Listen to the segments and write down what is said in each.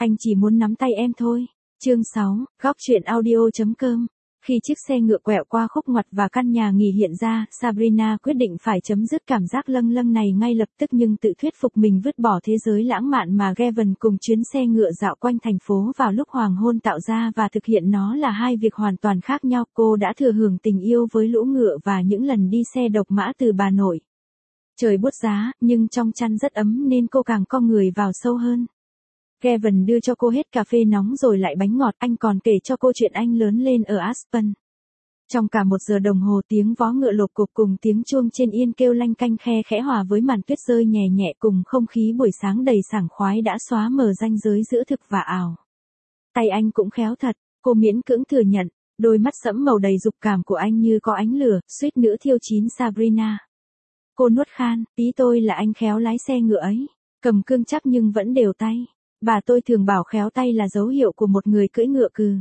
Anh chỉ muốn nắm tay em thôi. Chương 6, góc truyện audio.com. Khi chiếc xe ngựa quẹo qua khúc ngoặt và căn nhà nghỉ hiện ra, Sabrina quyết định phải chấm dứt cảm giác lâng lâng này ngay lập tức, nhưng tự thuyết phục mình vứt bỏ thế giới lãng mạn mà Gavin cùng chuyến xe ngựa dạo quanh thành phố vào lúc hoàng hôn tạo ra và thực hiện nó là hai việc hoàn toàn khác nhau. Cô đã thừa hưởng tình yêu với lũ ngựa và những lần đi xe độc mã từ bà nội. Trời buốt giá, nhưng trong chăn rất ấm nên cô càng co người vào sâu hơn. Gavin đưa cho cô hết cà phê nóng rồi lại bánh ngọt, anh còn kể cho cô chuyện anh lớn lên ở Aspen. Trong cả 1 giờ đồng hồ, tiếng vó ngựa lộp cộp cùng tiếng chuông trên yên kêu lanh canh khe khẽ hòa với màn tuyết rơi nhẹ nhẹ cùng không khí buổi sáng đầy sảng khoái đã xóa mờ ranh giới giữa thực và ảo. Tay anh cũng khéo thật, cô miễn cưỡng thừa nhận, đôi mắt sẫm màu đầy dục cảm của anh như có ánh lửa, suýt nữa thiêu chín Sabrina. Cô nuốt khan, ý tôi là anh khéo lái xe ngựa ấy, cầm cương chắc nhưng vẫn đều tay. Bà tôi thường bảo khéo tay là dấu hiệu của một người cưỡi ngựa cừ.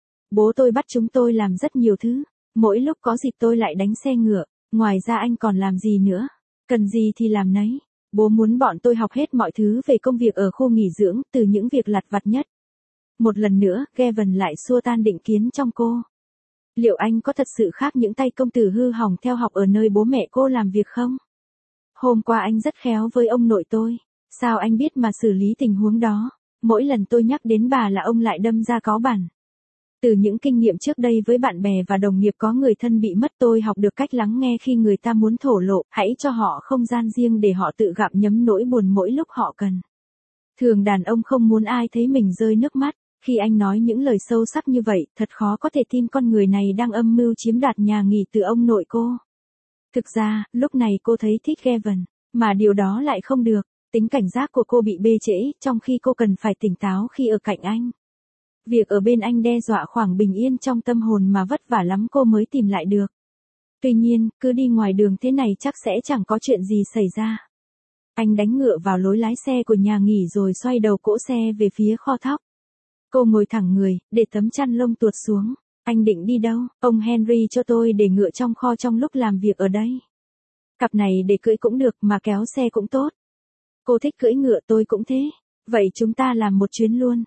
Bố tôi bắt chúng tôi làm rất nhiều thứ, mỗi lúc có dịp tôi lại đánh xe ngựa, ngoài ra anh còn làm gì nữa, cần gì thì làm nấy. Bố muốn bọn tôi học hết mọi thứ về công việc ở khu nghỉ dưỡng, từ những việc lặt vặt nhất. Một lần nữa, Gavin lại xua tan định kiến trong cô. Liệu anh có thật sự khác những tay công tử hư hỏng theo học ở nơi bố mẹ cô làm việc không? Hôm qua anh rất khéo với ông nội tôi. Sao anh biết mà xử lý tình huống đó? Mỗi lần tôi nhắc đến bà là ông lại đâm ra cáu bẳn. Từ những kinh nghiệm trước đây với bạn bè và đồng nghiệp có người thân bị mất, tôi học được cách lắng nghe khi người ta muốn thổ lộ, hãy cho họ không gian riêng để họ tự gặm nhấm nỗi buồn mỗi lúc họ cần. Thường đàn ông không muốn ai thấy mình rơi nước mắt. Khi anh nói những lời sâu sắc như vậy, thật khó có thể tin con người này đang âm mưu chiếm đoạt nhà nghỉ từ ông nội cô. Thực ra, lúc này cô thấy thích Gavin, mà điều đó lại không được. Tính cảnh giác của cô bị bê trễ, trong khi cô cần phải tỉnh táo khi ở cạnh anh. Việc ở bên anh đe dọa khoảng bình yên trong tâm hồn mà vất vả lắm cô mới tìm lại được. Tuy nhiên, cứ đi ngoài đường thế này chắc sẽ chẳng có chuyện gì xảy ra. Anh đánh ngựa vào lối lái xe của nhà nghỉ rồi xoay đầu cỗ xe về phía kho thóc. Cô ngồi thẳng người, để tấm chăn lông tuột xuống. Anh định đi đâu? Ông Henry cho tôi để ngựa trong kho trong lúc làm việc ở đây. Cặp này để cưỡi cũng được mà kéo xe cũng tốt. Cô thích cưỡi ngựa, tôi cũng thế. Vậy chúng ta làm một chuyến luôn.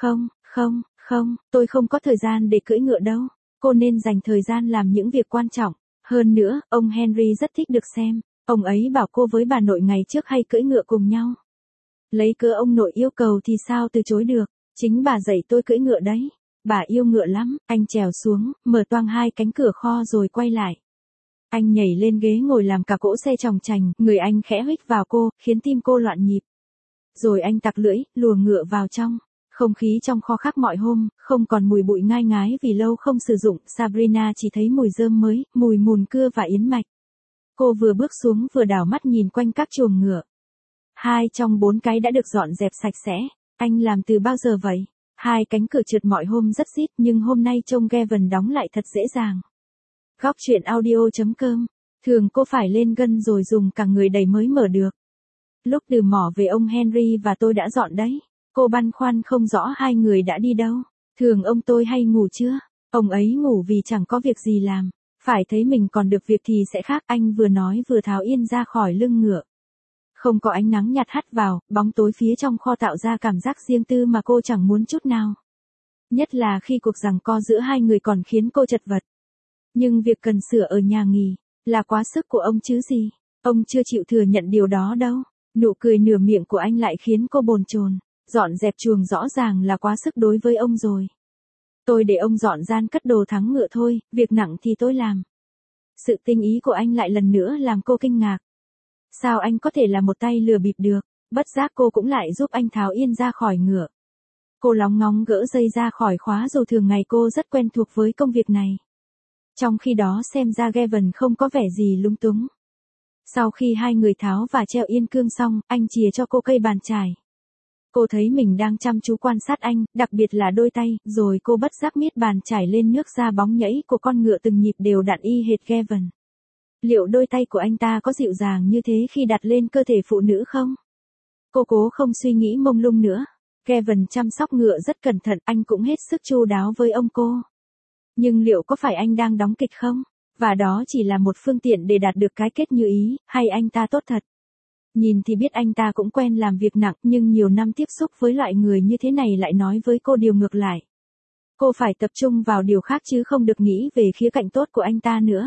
Không, tôi không có thời gian để cưỡi ngựa đâu. Cô nên dành thời gian làm những việc quan trọng. Hơn nữa, ông Henry rất thích được xem. Ông ấy bảo cô với bà nội ngày trước hay cưỡi ngựa cùng nhau. Lấy cớ ông nội yêu cầu thì sao từ chối được. Chính bà dạy tôi cưỡi ngựa đấy. Bà yêu ngựa lắm. Anh trèo xuống, mở toang hai cánh cửa kho rồi quay lại. Anh nhảy lên ghế ngồi làm cả cỗ xe chòng chành, người anh khẽ huých vào cô, khiến tim cô loạn nhịp. Rồi anh tặc lưỡi, lùa ngựa vào trong. Không khí trong kho khác mọi hôm, không còn mùi bụi ngai ngái vì lâu không sử dụng, Sabrina chỉ thấy mùi rơm mới, mùi mùn cưa và yến mạch. Cô vừa bước xuống vừa đảo mắt nhìn quanh các chuồng ngựa. 2 trong 4 cái đã được dọn dẹp sạch sẽ. Anh làm từ bao giờ vậy? 2 cánh cửa trượt mọi hôm rất rít, nhưng hôm nay trông Gavin đóng lại thật dễ dàng. Góc truyện audio.com. Thường cô phải lên gân rồi dùng cả người đẩy mới mở được. Lúc từ mỏ về ông Henry và tôi đã dọn đấy. Cô băn khoăn không rõ hai người đã đi đâu. Thường ông tôi hay ngủ chưa? Ông ấy ngủ vì chẳng có việc gì làm. Phải thấy mình còn được việc thì sẽ khác, anh vừa nói vừa tháo yên ra khỏi lưng ngựa. Không có ánh nắng nhạt hắt vào, bóng tối phía trong kho tạo ra cảm giác riêng tư mà cô chẳng muốn chút nào. Nhất là khi cuộc giằng co giữa hai người còn khiến cô chật vật. Nhưng việc cần sửa ở nhà nghỉ là quá sức của ông chứ gì. Ông chưa chịu thừa nhận điều đó đâu. Nụ cười nửa miệng của anh lại khiến cô bồn chồn. Dọn dẹp chuồng rõ ràng là quá sức đối với ông rồi. Tôi để ông dọn gian cất đồ thắng ngựa thôi, việc nặng thì tôi làm. Sự tinh ý của anh lại lần nữa làm cô kinh ngạc. Sao anh có thể là một tay lừa bịp được? Bất giác cô cũng lại giúp anh tháo yên ra khỏi ngựa. Cô lóng ngóng gỡ dây ra khỏi khóa dù thường ngày cô rất quen thuộc với công việc này. Trong khi đó xem ra Gavin không có vẻ gì lung túng. Sau khi hai người tháo và treo yên cương xong, anh chìa cho cô cây bàn chải. Cô thấy mình đang chăm chú quan sát anh, đặc biệt là đôi tay, rồi cô bất giác miết bàn chải lên nước da bóng nhẫy của con ngựa từng nhịp đều đặn y hệt Gavin. Liệu đôi tay của anh ta có dịu dàng như thế khi đặt lên cơ thể phụ nữ không? Cô cố không suy nghĩ mông lung nữa. Gavin chăm sóc ngựa rất cẩn thận, anh cũng hết sức chu đáo với ông cô. Nhưng liệu có phải anh đang đóng kịch không? Và đó chỉ là một phương tiện để đạt được cái kết như ý, hay anh ta tốt thật? Nhìn thì biết anh ta cũng quen làm việc nặng, nhưng nhiều năm tiếp xúc với loại người như thế này lại nói với cô điều ngược lại. Cô phải tập trung vào điều khác chứ không được nghĩ về khía cạnh tốt của anh ta nữa.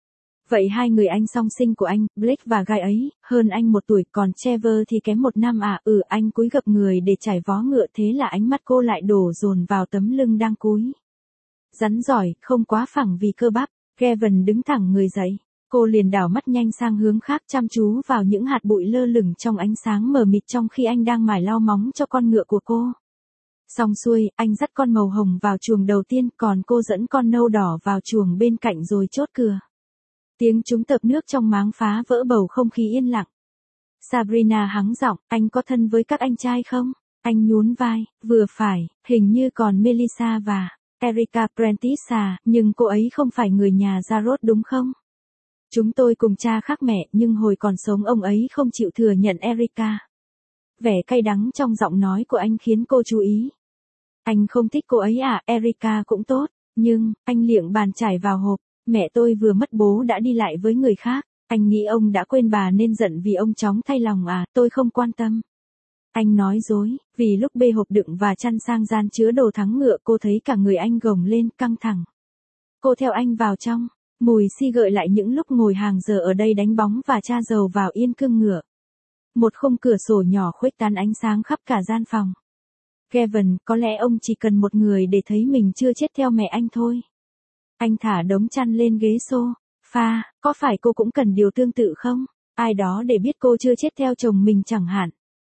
Vậy hai người anh song sinh của anh, Blake và Guy ấy, hơn anh 1 tuổi, còn Trevor thì kém 1 năm à? Anh cúi gập người để chải vó ngựa, thế là ánh mắt cô lại đổ dồn vào tấm lưng đang cúi. Rắn giỏi, không quá phẳng vì cơ bắp. Gavin đứng thẳng người dậy. Cô liền đảo mắt nhanh sang hướng khác, chăm chú vào những hạt bụi lơ lửng trong ánh sáng mờ mịt trong khi anh đang mải lau móng cho con ngựa của cô. Xong xuôi, anh dắt con màu hồng vào chuồng đầu tiên, còn cô dẫn con nâu đỏ vào chuồng bên cạnh rồi chốt cửa. Tiếng chúng tập nước trong máng phá vỡ bầu không khí yên lặng. Sabrina hắng giọng, anh có thân với các anh trai không? Anh nhún vai, vừa phải, hình như còn Melissa và Erica Prentice à, nhưng cô ấy không phải người nhà Jarrod đúng không? Chúng tôi cùng cha khác mẹ, nhưng hồi còn sống ông ấy không chịu thừa nhận Erica. Vẻ cay đắng trong giọng nói của anh khiến cô chú ý. Anh không thích cô ấy à? Erica cũng tốt, nhưng, anh liệng bàn chải vào hộp. Mẹ tôi vừa mất bố đã đi lại với người khác. Anh nghĩ ông đã quên bà nên giận vì ông chóng thay lòng à? Tôi không quan tâm. Anh nói dối, vì lúc bê hộp đựng và chăn sang gian chứa đồ thắng ngựa, cô thấy cả người anh gồng lên, căng thẳng. Cô theo anh vào trong. Mùi xi gợi lại những lúc ngồi hàng giờ ở đây đánh bóng và tra dầu vào yên cương ngựa. Một khung cửa sổ nhỏ khuếch tán ánh sáng khắp cả gian phòng. Gavin, có lẽ ông chỉ cần một người để thấy mình chưa chết theo mẹ anh thôi. Anh thả đống chăn lên ghế sofa, có phải cô cũng cần điều tương tự không? Ai đó để biết cô chưa chết theo chồng mình chẳng hạn.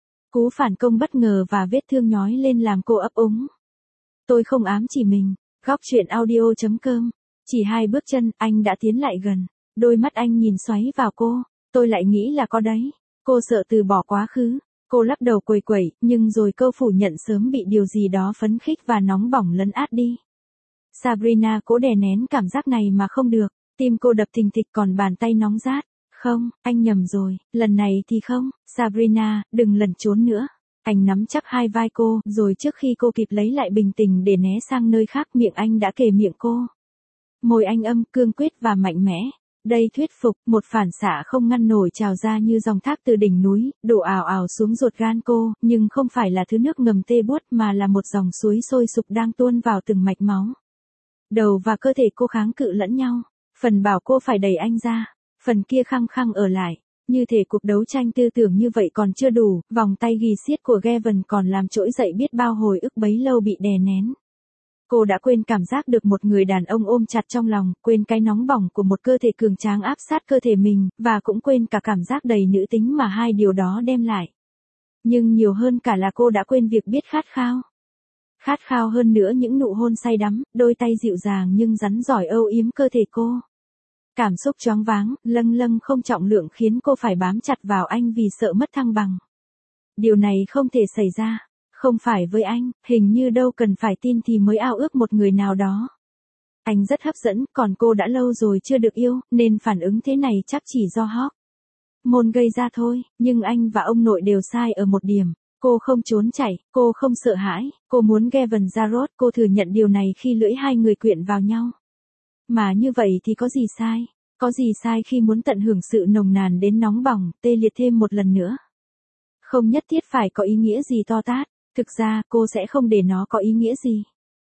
Cú phản công bất ngờ và vết thương nhói lên làm cô ấp úng. Tôi không ám chỉ mình. Góc truyện audio.com. Chỉ 2 bước chân, anh đã tiến lại gần. Đôi mắt anh nhìn xoáy vào cô. Tôi lại nghĩ là có đấy. Cô sợ từ bỏ quá khứ. Cô lắc đầu quẩy quẩy, nhưng rồi câu phủ nhận sớm bị điều gì đó phấn khích và nóng bỏng lấn át đi. Sabrina cố đè nén cảm giác này mà không được. Tim cô đập thình thịch, còn bàn tay nóng rát. Không, anh nhầm rồi, lần này thì không. Sabrina, đừng lẩn trốn nữa. Anh nắm chắc hai vai cô, rồi trước khi cô kịp lấy lại bình tĩnh để né sang nơi khác, miệng anh đã kề miệng cô. Môi anh âm, cương quyết và mạnh mẽ. Đầy thuyết phục, một phản xạ không ngăn nổi trào ra như dòng thác từ đỉnh núi, đổ ào ào xuống ruột gan cô, nhưng không phải là thứ nước ngầm tê buốt mà là một dòng suối sôi sục đang tuôn vào từng mạch máu. Đầu và cơ thể cô kháng cự lẫn nhau. Phần bảo cô phải đẩy anh ra, phần kia khăng khăng ở lại. Như thể cuộc đấu tranh tư tưởng như vậy còn chưa đủ, vòng tay ghì siết của Gavin còn làm trỗi dậy biết bao hồi ức bấy lâu bị đè nén. Cô đã quên cảm giác được một người đàn ông ôm chặt trong lòng, quên cái nóng bỏng của một cơ thể cường tráng áp sát cơ thể mình, và cũng quên cả cảm giác đầy nữ tính mà hai điều đó đem lại. Nhưng nhiều hơn cả là cô đã quên việc biết khát khao. Khát khao hơn nữa những nụ hôn say đắm, đôi tay dịu dàng nhưng rắn giỏi âu yếm cơ thể cô. Cảm xúc choáng váng, lâng lâng không trọng lượng khiến cô phải bám chặt vào anh vì sợ mất thăng bằng. Điều này không thể xảy ra. Không phải với anh, hình như đâu cần phải tin thì mới ao ước một người nào đó. Anh rất hấp dẫn, còn cô đã lâu rồi chưa được yêu, nên phản ứng thế này chắc chỉ do hormone gây ra thôi, nhưng anh và ông nội đều sai ở một điểm. Cô không trốn chạy, cô không sợ hãi, cô muốn Gavin Jarrod, cô thừa nhận điều này khi lưỡi hai người quyện vào nhau. Mà như vậy thì có gì sai? Có gì sai khi muốn tận hưởng sự nồng nàn đến nóng bỏng, tê liệt thêm một lần nữa? Không nhất thiết phải có ý nghĩa gì to tát. Thực ra, cô sẽ không để nó có ý nghĩa gì.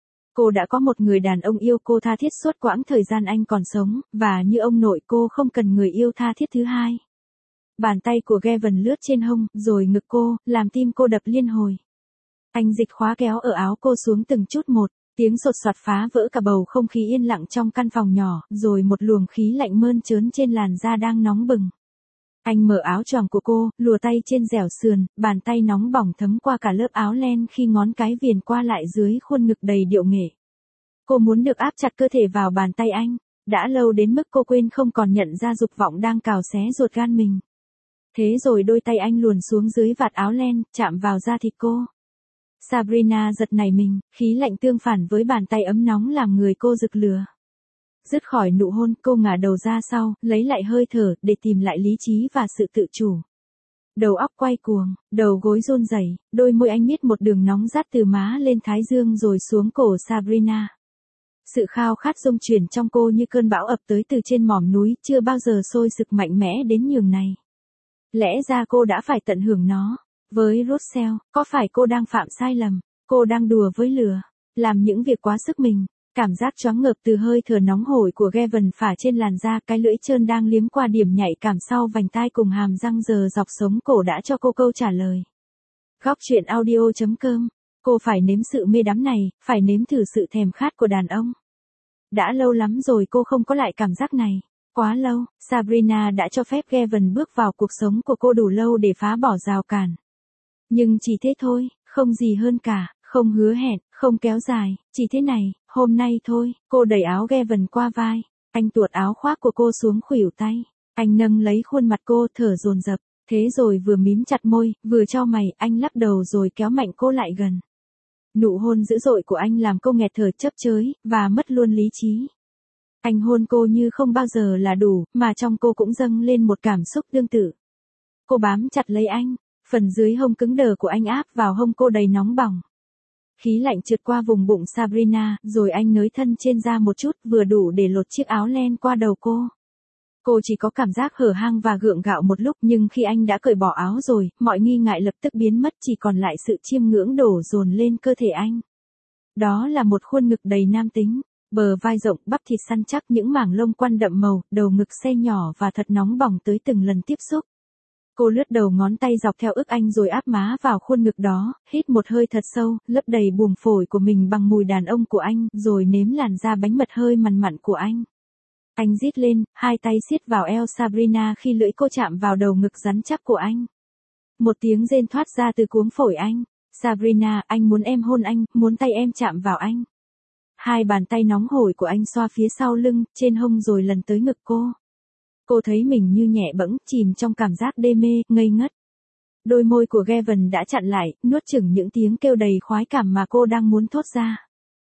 Cô đã có một người đàn ông yêu cô tha thiết suốt quãng thời gian anh còn sống, và như ông nội cô không cần người yêu tha thiết thứ hai. Bàn tay của Gavin lướt trên hông, rồi ngực cô, làm tim cô đập liên hồi. Anh dịch khóa kéo ở áo cô xuống từng chút một, tiếng sột soạt phá vỡ cả bầu không khí yên lặng trong căn phòng nhỏ, rồi một luồng khí lạnh mơn trớn trên làn da đang nóng bừng. Anh mở áo choàng của cô, lùa tay trên dẻo sườn, bàn tay nóng bỏng thấm qua cả lớp áo len khi ngón cái viền qua lại dưới khuôn ngực đầy điệu nghệ. Cô muốn được áp chặt cơ thể vào bàn tay anh, đã lâu đến mức cô quên không còn nhận ra dục vọng đang cào xé ruột gan mình. Thế rồi đôi tay anh luồn xuống dưới vạt áo len, chạm vào da thịt cô. Sabrina giật nảy mình, khí lạnh tương phản với bàn tay ấm nóng làm người cô rực lửa. Dứt khỏi nụ hôn, cô ngả đầu ra sau, lấy lại hơi thở, để tìm lại lý trí và sự tự chủ. Đầu óc quay cuồng, đầu gối run rẩy, đôi môi anh miết một đường nóng rát từ má lên thái dương rồi xuống cổ Sabrina. Sự khao khát xung chuyển trong cô như cơn bão ập tới từ trên mỏm núi, chưa bao giờ sôi sục mạnh mẽ đến nhường này. Lẽ ra cô đã phải tận hưởng nó. Với Russell, có phải cô đang phạm sai lầm? Cô đang đùa với lửa, làm những việc quá sức mình. Cảm giác choáng ngợp từ hơi thở nóng hổi của Gavin phả trên làn da, cái lưỡi trơn đang liếm qua điểm nhạy cảm sau vành tai cùng hàm răng giờ dọc sống cổ đã cho cô câu trả lời. Góc truyện audio.com. Cô phải nếm sự mê đắm này, phải nếm thử sự thèm khát của đàn ông. Đã lâu lắm rồi cô không có lại cảm giác này. Quá lâu, Sabrina đã cho phép Gavin bước vào cuộc sống của cô đủ lâu để phá bỏ rào cản. Nhưng chỉ thế thôi, không gì hơn cả, không hứa hẹn, không kéo dài, chỉ thế này, hôm nay thôi. Cô đẩy áo Gavin qua vai, anh tuột áo khoác của cô xuống khuỷu tay, anh nâng lấy khuôn mặt cô thở dồn dập, thế rồi vừa mím chặt môi, vừa chau mày, anh lắc đầu rồi kéo mạnh cô lại gần. Nụ hôn dữ dội của anh làm cô nghẹt thở chấp chới, và mất luôn lý trí. Anh hôn cô như không bao giờ là đủ, mà trong cô cũng dâng lên một cảm xúc tương tự. Cô bám chặt lấy anh, phần dưới hông cứng đờ của anh áp vào hông cô đầy nóng bỏng. Khí lạnh trượt qua vùng bụng Sabrina, rồi anh nới thân trên da một chút, vừa đủ để lột chiếc áo len qua đầu cô. Cô chỉ có cảm giác hở hang và gượng gạo một lúc, nhưng khi anh đã cởi bỏ áo rồi, mọi nghi ngại lập tức biến mất, chỉ còn lại sự chiêm ngưỡng đổ dồn lên cơ thể anh. Đó là một khuôn ngực đầy nam tính, bờ vai rộng, bắp thịt săn chắc, những mảng lông quăn đậm màu, đầu ngực xe nhỏ và thật nóng bỏng tới từng lần tiếp xúc. Cô lướt đầu ngón tay dọc theo ức anh rồi áp má vào khuôn ngực đó, hít một hơi thật sâu, lấp đầy buồng phổi của mình bằng mùi đàn ông của anh, rồi nếm làn da bánh mật hơi mằn mặn của anh. Anh rít lên, hai tay siết vào eo Sabrina khi lưỡi cô chạm vào đầu ngực rắn chắc của anh. Một tiếng rên thoát ra từ cuống phổi anh. Sabrina, anh muốn em hôn anh, muốn tay em chạm vào anh. Hai bàn tay nóng hổi của anh xoa phía sau lưng, trên hông rồi lần tới ngực cô. Cô thấy mình như nhẹ bẫng, chìm trong cảm giác đê mê, ngây ngất. Đôi môi của Gavin đã chặn lại, nuốt chửng những tiếng kêu đầy khoái cảm mà cô đang muốn thốt ra.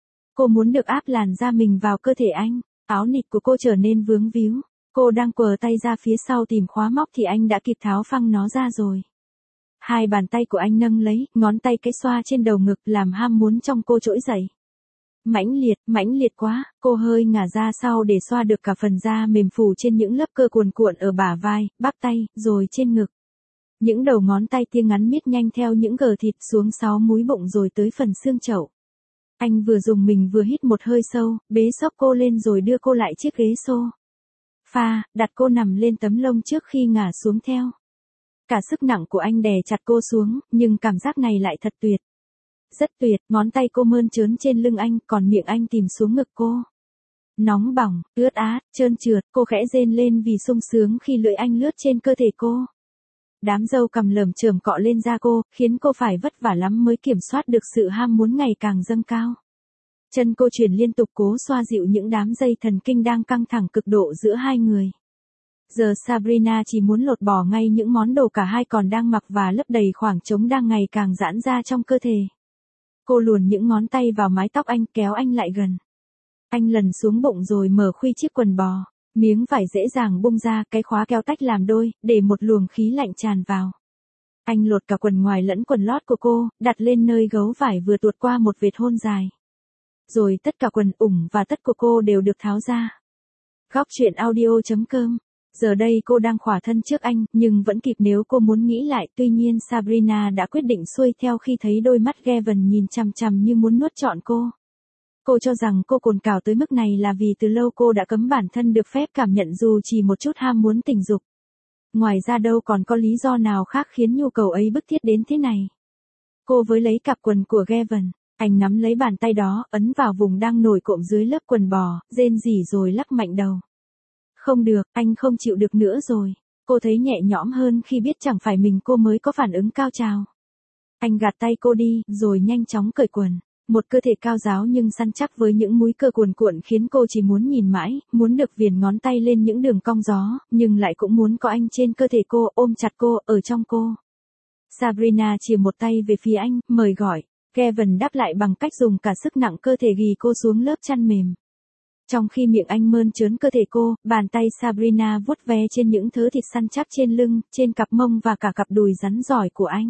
Cô muốn được áp làn da mình vào cơ thể anh. Áo nịt của cô trở nên vướng víu. Cô đang quờ tay ra phía sau tìm khóa móc thì anh đã kịp tháo phăng nó ra rồi. Hai bàn tay của anh nâng lấy, ngón tay cái xoa trên đầu ngực làm ham muốn trong cô trỗi dậy. Mãnh liệt quá, cô hơi ngả ra sau để xoa được cả phần da mềm phủ trên những lớp cơ cuồn cuộn ở bả vai, bắp tay, rồi trên ngực. Những đầu ngón tay tia ngắn miết nhanh theo những gờ thịt xuống 6 múi bụng rồi tới phần xương chậu. Anh vừa dùng mình vừa hít một hơi sâu, bế xốc cô lên rồi đưa cô lại chiếc ghế sofa, đặt cô nằm lên tấm lông trước khi ngả xuống theo. Cả sức nặng của anh đè chặt cô xuống, nhưng cảm giác này lại thật tuyệt. Rất tuyệt, ngón tay cô mơn trớn trên lưng anh, còn miệng anh tìm xuống ngực cô. Nóng bỏng, ướt át, trơn trượt, cô khẽ rên lên vì sung sướng khi lưỡi anh lướt trên cơ thể cô. Đám râu cằm lởm chởm cọ lên da cô, khiến cô phải vất vả lắm mới kiểm soát được sự ham muốn ngày càng dâng cao. Chân cô chuyển liên tục cố xoa dịu những đám dây thần kinh đang căng thẳng cực độ giữa hai người. Giờ Sabrina chỉ muốn lột bỏ ngay những món đồ cả hai còn đang mặc và lấp đầy khoảng trống đang ngày càng giãn ra trong cơ thể. Cô luồn những ngón tay vào mái tóc anh, kéo anh lại gần. Anh lần xuống bụng rồi mở khuy chiếc quần bò. Miếng vải dễ dàng bung ra, cái khóa kéo tách làm đôi, để một luồng khí lạnh tràn vào. Anh lột cả quần ngoài lẫn quần lót của cô, đặt lên nơi gấu vải vừa tuột qua một vệt hôn dài. Rồi tất cả quần ủng và tất của cô đều được tháo ra. Góc truyện audio.com. Giờ đây cô đang khỏa thân trước anh, nhưng vẫn kịp nếu cô muốn nghĩ lại. Tuy nhiên Sabrina đã quyết định xuôi theo khi thấy đôi mắt Gavin nhìn chằm chằm như muốn nuốt trọn cô. Cô cho rằng cô cồn cào tới mức này là vì từ lâu cô đã cấm bản thân được phép cảm nhận dù chỉ một chút ham muốn tình dục. Ngoài ra đâu còn có lý do nào khác khiến nhu cầu ấy bức thiết đến thế này. Cô với lấy cặp quần của Gavin, anh nắm lấy bàn tay đó, ấn vào vùng đang nổi cộm dưới lớp quần bò, rên rỉ rồi lắc mạnh đầu. Không được, anh không chịu được nữa rồi. Cô thấy nhẹ nhõm hơn khi biết chẳng phải mình cô mới có phản ứng cao trào. Anh gạt tay cô đi, rồi nhanh chóng cởi quần. Một cơ thể cao ráo nhưng săn chắc với những múi cơ cuồn cuộn khiến cô chỉ muốn nhìn mãi, muốn được viền ngón tay lên những đường cong gió, nhưng lại cũng muốn có anh trên cơ thể cô, ôm chặt cô, ở trong cô. Sabrina chìa một tay về phía anh, mời gọi. Gavin đáp lại bằng cách dùng cả sức nặng cơ thể ghì cô xuống lớp chăn mềm. Trong khi miệng anh mơn trớn cơ thể cô, bàn tay Sabrina vuốt ve trên những thớ thịt săn chắc trên lưng, trên cặp mông và cả cặp đùi rắn giỏi của anh.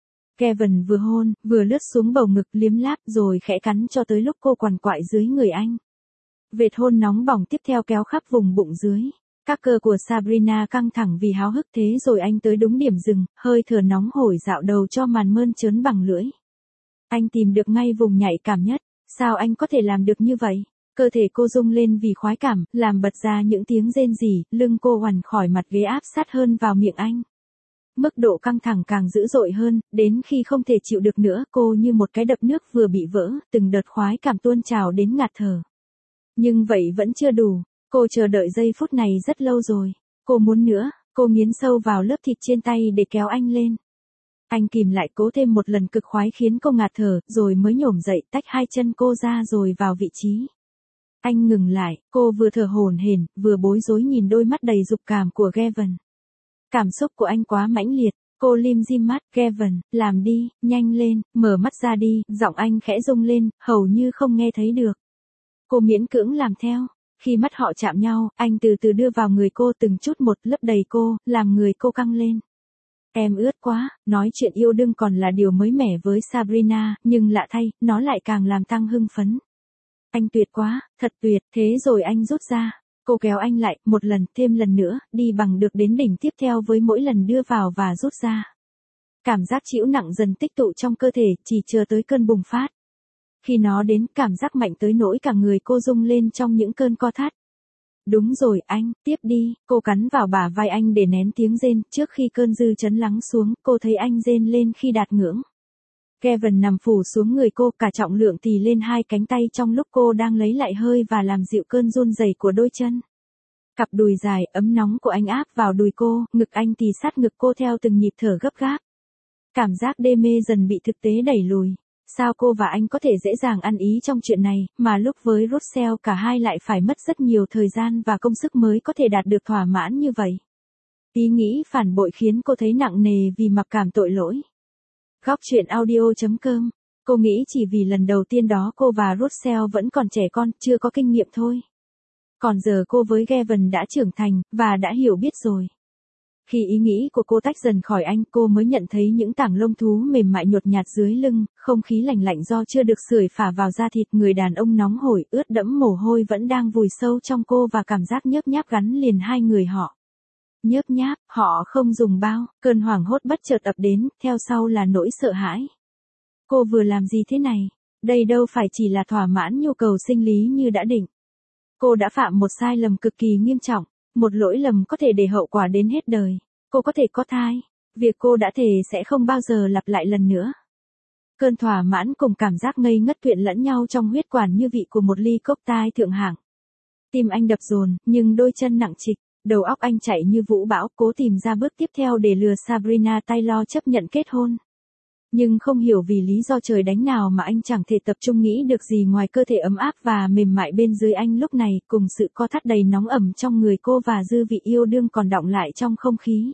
Gavin vừa hôn, vừa lướt xuống bầu ngực liếm láp rồi khẽ cắn cho tới lúc cô quằn quại dưới người anh. Vệt hôn nóng bỏng tiếp theo kéo khắp vùng bụng dưới. Các cơ của Sabrina căng thẳng vì háo hức, thế rồi anh tới đúng điểm dừng, hơi thở nóng hổi dạo đầu cho màn mơn trớn bằng lưỡi. Anh tìm được ngay vùng nhạy cảm nhất, sao anh có thể làm được như vậy? Cơ thể cô rung lên vì khoái cảm, làm bật ra những tiếng rên rỉ, lưng cô hoàn khỏi mặt ghế áp sát hơn vào miệng anh. Mức độ căng thẳng càng dữ dội hơn, đến khi không thể chịu được nữa, cô như một cái đập nước vừa bị vỡ, từng đợt khoái cảm tuôn trào đến ngạt thở. Nhưng vậy vẫn chưa đủ, cô chờ đợi giây phút này rất lâu rồi. Cô muốn nữa, cô nghiến sâu vào lớp thịt trên tay để kéo anh lên. Anh kìm lại cố thêm một lần cực khoái khiến cô ngạt thở, rồi mới nhổm dậy tách hai chân cô ra rồi vào vị trí. Anh ngừng lại, cô vừa thở hổn hển, vừa bối rối nhìn đôi mắt đầy dục cảm của Gavin. Cảm xúc của anh quá mãnh liệt, cô lim dim mắt, Gavin, làm đi, nhanh lên, mở mắt ra đi, giọng anh khẽ rung lên, hầu như không nghe thấy được. Cô miễn cưỡng làm theo, khi mắt họ chạm nhau, anh từ từ đưa vào người cô từng chút một lấp đầy cô, làm người cô căng lên. Em ướt quá, nói chuyện yêu đương còn là điều mới mẻ với Sabrina, nhưng lạ thay, nó lại càng làm tăng hưng phấn. Anh tuyệt quá, thật tuyệt, thế rồi anh rút ra. Cô kéo anh lại, một lần, thêm lần nữa, đi bằng được đến đỉnh tiếp theo với mỗi lần đưa vào và rút ra. Cảm giác trĩu nặng dần tích tụ trong cơ thể, chỉ chờ tới cơn bùng phát. Khi nó đến, cảm giác mạnh tới nỗi cả người cô rung lên trong những cơn co thắt. Đúng rồi anh, tiếp đi, cô cắn vào bả vai anh để nén tiếng rên, trước khi cơn dư chấn lắng xuống, cô thấy anh rên lên khi đạt ngưỡng. Gavin nằm phủ xuống người cô, cả trọng lượng tì lên hai cánh tay trong lúc cô đang lấy lại hơi và làm dịu cơn run rẩy của đôi chân. Cặp đùi dài, ấm nóng của anh áp vào đùi cô, ngực anh tì sát ngực cô theo từng nhịp thở gấp gáp. Cảm giác đê mê dần bị thực tế đẩy lùi. Sao cô và anh có thể dễ dàng ăn ý trong chuyện này, mà lúc với Russell cả hai lại phải mất rất nhiều thời gian và công sức mới có thể đạt được thỏa mãn như vậy? Ý nghĩ phản bội khiến cô thấy nặng nề vì mặc cảm tội lỗi. Góc truyện audio.com. Cô nghĩ chỉ vì lần đầu tiên đó cô và Russell vẫn còn trẻ con, chưa có kinh nghiệm thôi. Còn giờ cô với Gavin đã trưởng thành, và đã hiểu biết rồi. Khi ý nghĩ của cô tách dần khỏi anh, cô mới nhận thấy những tảng lông thú mềm mại nhột nhạt dưới lưng, không khí lành lạnh do chưa được sưởi phả vào da thịt, người đàn ông nóng hổi, ướt đẫm mồ hôi vẫn đang vùi sâu trong cô và cảm giác nhớp nháp gắn liền hai người họ. Nhớp nháp, họ không dùng bao, cơn hoảng hốt bất chợt ập đến, theo sau là nỗi sợ hãi. Cô vừa làm gì thế này? Đây đâu phải chỉ là thỏa mãn nhu cầu sinh lý như đã định. Cô đã phạm một sai lầm cực kỳ nghiêm trọng, một lỗi lầm có thể để hậu quả đến hết đời. Cô có thể có thai, việc cô đã thề sẽ không bao giờ lặp lại lần nữa. Cơn thỏa mãn cùng cảm giác ngây ngất quyện lẫn nhau trong huyết quản như vị của một ly cocktail thượng hạng. Tim anh đập dồn, nhưng đôi chân nặng trịch, đầu óc anh chạy như vũ bão, cố tìm ra bước tiếp theo để lừa Sabrina Taylor chấp nhận kết hôn. Nhưng không hiểu vì lý do trời đánh nào mà anh chẳng thể tập trung nghĩ được gì ngoài cơ thể ấm áp và mềm mại bên dưới anh lúc này, cùng sự co thắt đầy nóng ẩm trong người cô và dư vị yêu đương còn đọng lại trong không khí.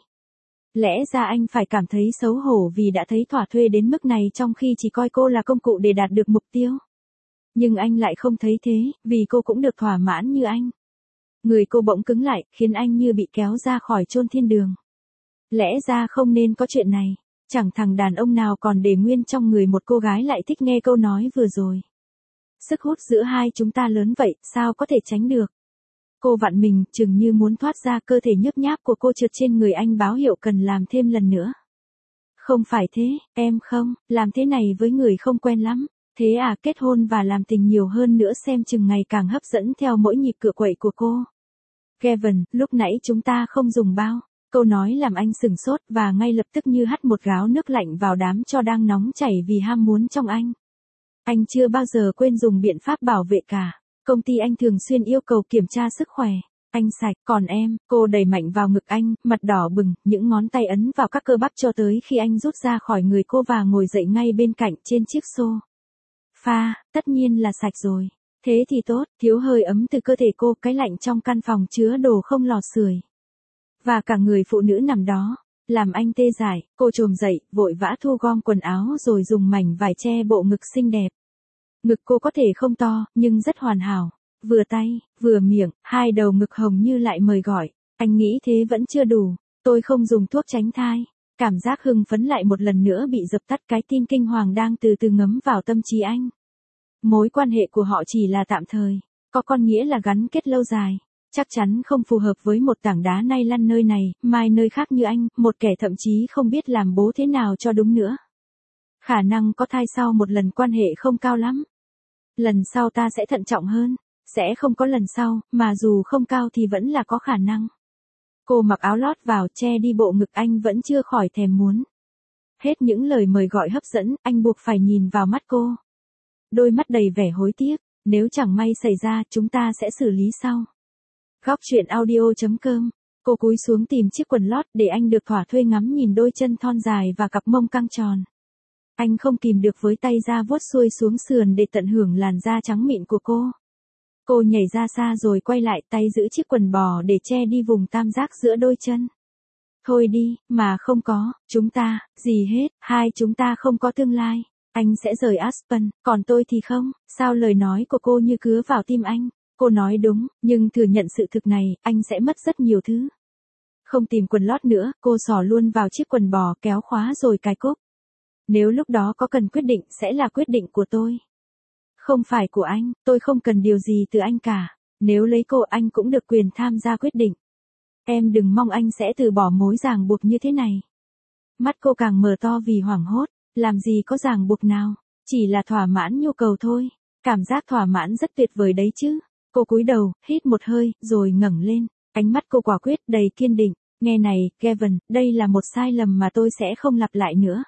Lẽ ra anh phải cảm thấy xấu hổ vì đã thấy thỏa thuê đến mức này trong khi chỉ coi cô là công cụ để đạt được mục tiêu. Nhưng anh lại không thấy thế, vì cô cũng được thỏa mãn như anh. Người cô bỗng cứng lại, khiến anh như bị kéo ra khỏi chôn thiên đường. Lẽ ra không nên có chuyện này. Chẳng thằng đàn ông nào còn để nguyên trong người một cô gái lại thích nghe câu nói vừa rồi. Sức hút giữa hai chúng ta lớn vậy, sao có thể tránh được? Cô vặn mình, chừng như muốn thoát ra, cơ thể nhớp nháp của cô trượt trên người anh báo hiệu cần làm thêm lần nữa. Không phải thế, em không, làm thế này với người không quen lắm. Thế à, kết hôn và làm tình nhiều hơn nữa xem chừng ngày càng hấp dẫn theo mỗi nhịp cựa quậy của cô. Gavin, lúc nãy chúng ta không dùng bao. Câu nói làm anh sửng sốt và ngay lập tức như hắt một gáo nước lạnh vào đám tro đang nóng chảy vì ham muốn trong anh. Anh chưa bao giờ quên dùng biện pháp bảo vệ cả. Công ty anh thường xuyên yêu cầu kiểm tra sức khỏe. Anh sạch, còn em, cô đẩy mạnh vào ngực anh, mặt đỏ bừng, những ngón tay ấn vào các cơ bắp cho tới khi anh rút ra khỏi người cô và ngồi dậy ngay bên cạnh trên chiếc xô. Pha, tất nhiên là sạch rồi. Thế thì tốt, thiếu hơi ấm từ cơ thể cô, cái lạnh trong căn phòng chứa đồ không lò sưởi. Và cả người phụ nữ nằm đó, làm anh tê dại, cô trồm dậy, vội vã thu gom quần áo rồi dùng mảnh vải che bộ ngực xinh đẹp. Ngực cô có thể không to, nhưng rất hoàn hảo. Vừa tay, vừa miệng, hai đầu ngực hồng như lại mời gọi. Anh nghĩ thế vẫn chưa đủ. Tôi không dùng thuốc tránh thai. Cảm giác hưng phấn lại một lần nữa bị dập tắt, cái tin kinh hoàng đang từ từ ngấm vào tâm trí anh. Mối quan hệ của họ chỉ là tạm thời. Có con nghĩa là gắn kết lâu dài. Chắc chắn không phù hợp với một tảng đá nay lăn nơi này, mai nơi khác như anh, một kẻ thậm chí không biết làm bố thế nào cho đúng nữa. Khả năng có thai sau một lần quan hệ không cao lắm. Lần sau ta sẽ thận trọng hơn, sẽ không có lần sau, mà dù không cao thì vẫn là có khả năng. Cô mặc áo lót vào che đi bộ ngực anh vẫn chưa khỏi thèm muốn. Hết những lời mời gọi hấp dẫn, anh buộc phải nhìn vào mắt cô. Đôi mắt đầy vẻ hối tiếc, nếu chẳng may xảy ra chúng ta sẽ xử lý sau. Góc truyện audio.com. Cô cúi xuống tìm chiếc quần lót để anh được thỏa thuê ngắm nhìn đôi chân thon dài và cặp mông căng tròn. Anh không kìm được với tay ra vuốt xuôi xuống sườn để tận hưởng làn da trắng mịn của cô. Cô nhảy ra xa rồi quay lại tay giữ chiếc quần bò để che đi vùng tam giác giữa đôi chân. Thôi đi, mà không có, chúng ta, gì hết, hai chúng ta không có tương lai. Anh sẽ rời Aspen, còn tôi thì không, sao lời nói của cô như cứa vào tim anh. Cô nói đúng, nhưng thừa nhận sự thực này, anh sẽ mất rất nhiều thứ. Không tìm quần lót nữa, cô xỏ luôn vào chiếc quần bò kéo khóa rồi cài cúc. Nếu lúc đó có cần quyết định sẽ là quyết định của tôi. Không phải của anh, tôi không cần điều gì từ anh cả. Nếu lấy cô anh cũng được quyền tham gia quyết định. Em đừng mong anh sẽ từ bỏ mối ràng buộc như thế này. Mắt cô càng mở to vì hoảng hốt, làm gì có ràng buộc nào, chỉ là thỏa mãn nhu cầu thôi. Cảm giác thỏa mãn rất tuyệt vời đấy chứ. Cô cúi đầu, hít một hơi, rồi ngẩng lên. Ánh mắt cô quả quyết đầy kiên định. Nghe này, Kevin, đây là một sai lầm mà tôi sẽ không lặp lại nữa.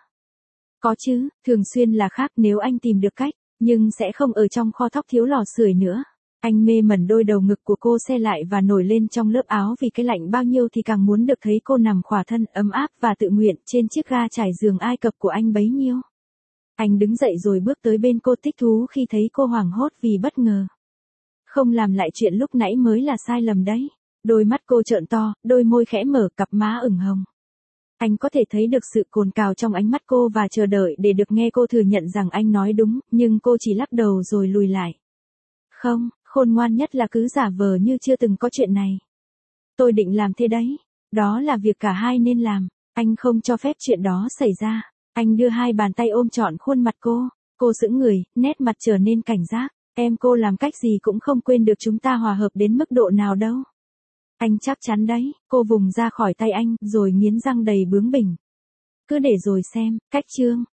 Có chứ, thường xuyên là khác nếu anh tìm được cách, nhưng sẽ không ở trong kho thóc thiếu lò sưởi nữa. Anh mê mẩn đôi đầu ngực của cô xe lại và nổi lên trong lớp áo vì cái lạnh bao nhiêu thì càng muốn được thấy cô nằm khỏa thân ấm áp và tự nguyện trên chiếc ga trải giường Ai Cập của anh bấy nhiêu. Anh đứng dậy rồi bước tới bên cô thích thú khi thấy cô hoảng hốt vì bất ngờ. Không làm lại chuyện lúc nãy mới là sai lầm đấy. Đôi mắt cô trợn to, đôi môi khẽ mở, cặp má ửng hồng. Anh có thể thấy được sự cồn cào trong ánh mắt cô và chờ đợi để được nghe cô thừa nhận rằng anh nói đúng, nhưng cô chỉ lắc đầu rồi lùi lại. Không, khôn ngoan nhất là cứ giả vờ như chưa từng có chuyện này. Tôi định làm thế đấy. Đó là việc cả hai nên làm. Anh không cho phép chuyện đó xảy ra. Anh đưa hai bàn tay ôm trọn khuôn mặt cô. Cô sững người, nét mặt trở nên cảnh giác. Em cô làm cách gì cũng không quên được chúng ta hòa hợp đến mức độ nào đâu. Anh chắc chắn đấy, cô vùng ra khỏi tay anh, rồi nghiến răng đầy bướng bỉnh. Cứ để rồi xem, cách chương.